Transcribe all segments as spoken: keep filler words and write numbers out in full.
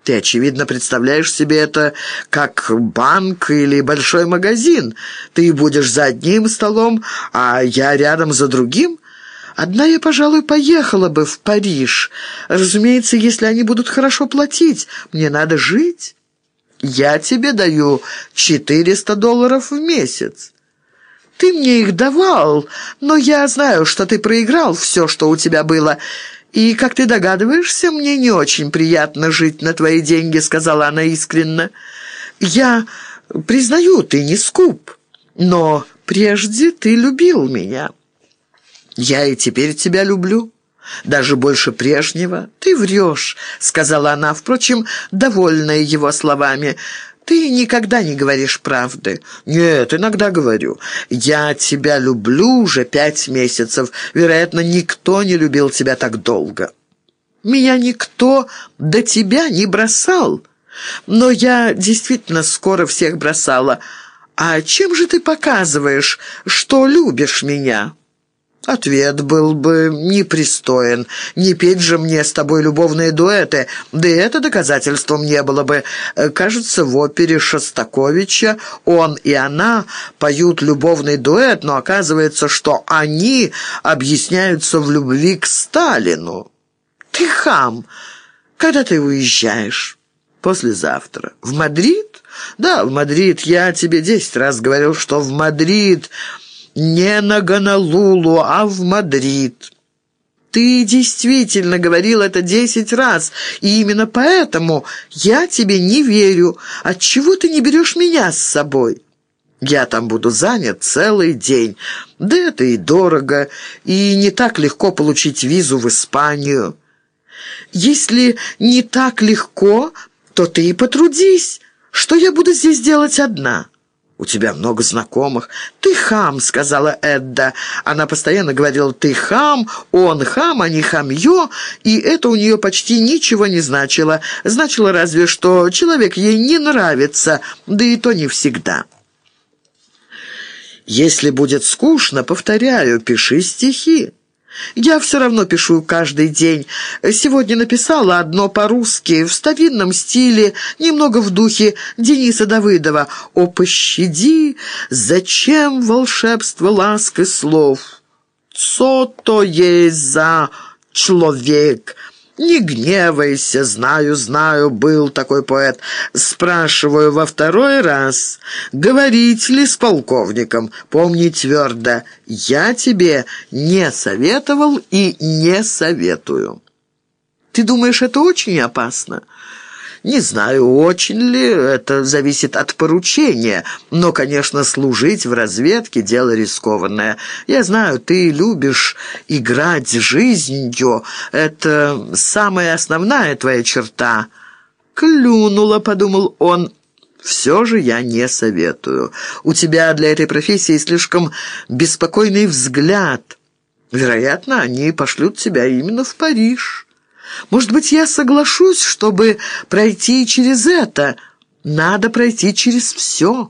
Ты, очевидно, представляешь себе это как банк или большой магазин. Ты будешь за одним столом, а я рядом за другим. Одна я, пожалуй, поехала бы в Париж. Разумеется, если они будут хорошо платить. Мне надо жить. Я тебе даю четыреста долларов в месяц. Ты мне их давал, но я знаю, что ты проиграл все, что у тебя было. И, как ты догадываешься, мне не очень приятно жить на твои деньги», — сказала она искренне. «Я признаю, ты не скуп, но прежде ты любил меня. Я и теперь тебя люблю, даже больше прежнего. Ты врешь», — сказала она, впрочем, довольная его словами. «Ты никогда не говоришь правды». «Нет, иногда говорю. Я тебя люблю уже пять месяцев. Вероятно, никто не любил тебя так долго». «Меня никто до тебя не бросал. Но я действительно скоро всех бросала. А чем же ты показываешь, что любишь меня?» Ответ был бы непристоен. Не петь же мне с тобой любовные дуэты, да и это доказательством не было бы. Кажется, в опере Шостаковича он и она поют любовный дуэт, но оказывается, что они объясняются в любви к Сталину. Ты хам! Когда ты уезжаешь? Послезавтра. В Мадрид? Да, в Мадрид. Я тебе десять раз говорил, что в Мадрид... Не на Гонолулу, а в Мадрид. Ты действительно говорил это десять раз, и именно поэтому я тебе не верю. Отчего ты не берешь меня с собой? Я там буду занят целый день. Да это и дорого, и не так легко получить визу в Испанию. Если не так легко, то ты и потрудись. Что я буду здесь делать одна?» «У тебя много знакомых». «Ты хам», — сказала Эдда. Она постоянно говорила «ты хам», «он хам», а не «хамье», и это у нее почти ничего не значило. Значило разве что человек ей не нравится, да и то не всегда. «Если будет скучно, повторяю, пиши стихи». «Я все равно пишу каждый день. Сегодня написала одно по-русски, в старинном стиле, немного в духе Дениса Давыдова. «О, пощади, зачем волшебство ласк и слов? Цо то есть за человек? Не гневайся, знаю, знаю, был такой поэт. Спрашиваю во второй раз, говорить ли с полковником? Помни твердо, я тебе не советовал и не советую». «Ты думаешь, это очень опасно?» «Не знаю, очень ли, это зависит от поручения, но, конечно, служить в разведке – дело рискованное. Я знаю, ты любишь играть жизнью, это самая основная твоя черта». «Клюнула», – подумал он, – «все же я не советую. У тебя для этой профессии слишком беспокойный взгляд. Вероятно, они пошлют тебя именно в Париж». «Может быть, я соглашусь, чтобы пройти через это? Надо пройти через все».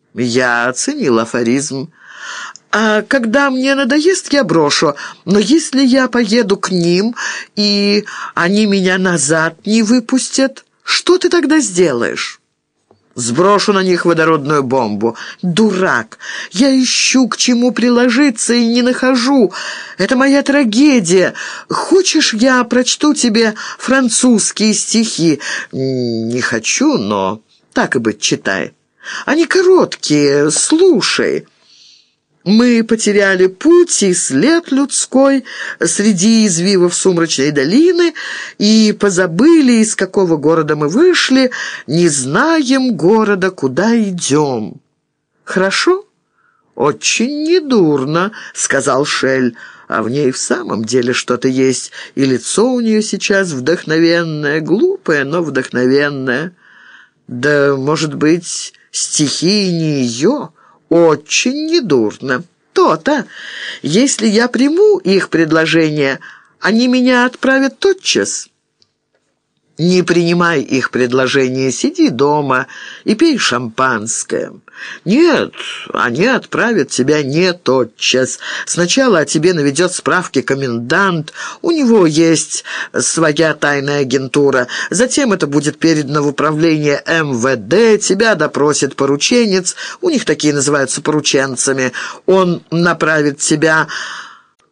Я оценил афоризм. «А когда мне надоест, я брошу. Но если я поеду к ним, и они меня назад не выпустят, что ты тогда сделаешь?» «Сброшу на них водородную бомбу». «Дурак! Я ищу, к чему приложиться, и не нахожу. Это моя трагедия. Хочешь, я прочту тебе французские стихи?» «Не хочу, но так и быть, читай. Они короткие, слушай». «Мы потеряли путь и след людской среди извивов сумрачной долины и позабыли, из какого города мы вышли, не знаем города, куда идем». «Хорошо?» «Очень недурно», — сказал Шель. «А в ней в самом деле что-то есть, и лицо у нее сейчас вдохновенное, глупое, но вдохновенное. Да, может быть, стихи не ее?» «Очень недурно. То-то. Если я приму их предложение, они меня отправят тотчас». Не принимай их предложение, сиди дома и пей шампанское. Нет, они отправят тебя не тотчас. Сначала о тебе наведет справки комендант, у него есть своя тайная агентура. Затем это будет передано в управление эм вэ дэ, тебя допросит порученец, у них такие называются порученцами. Он направит тебя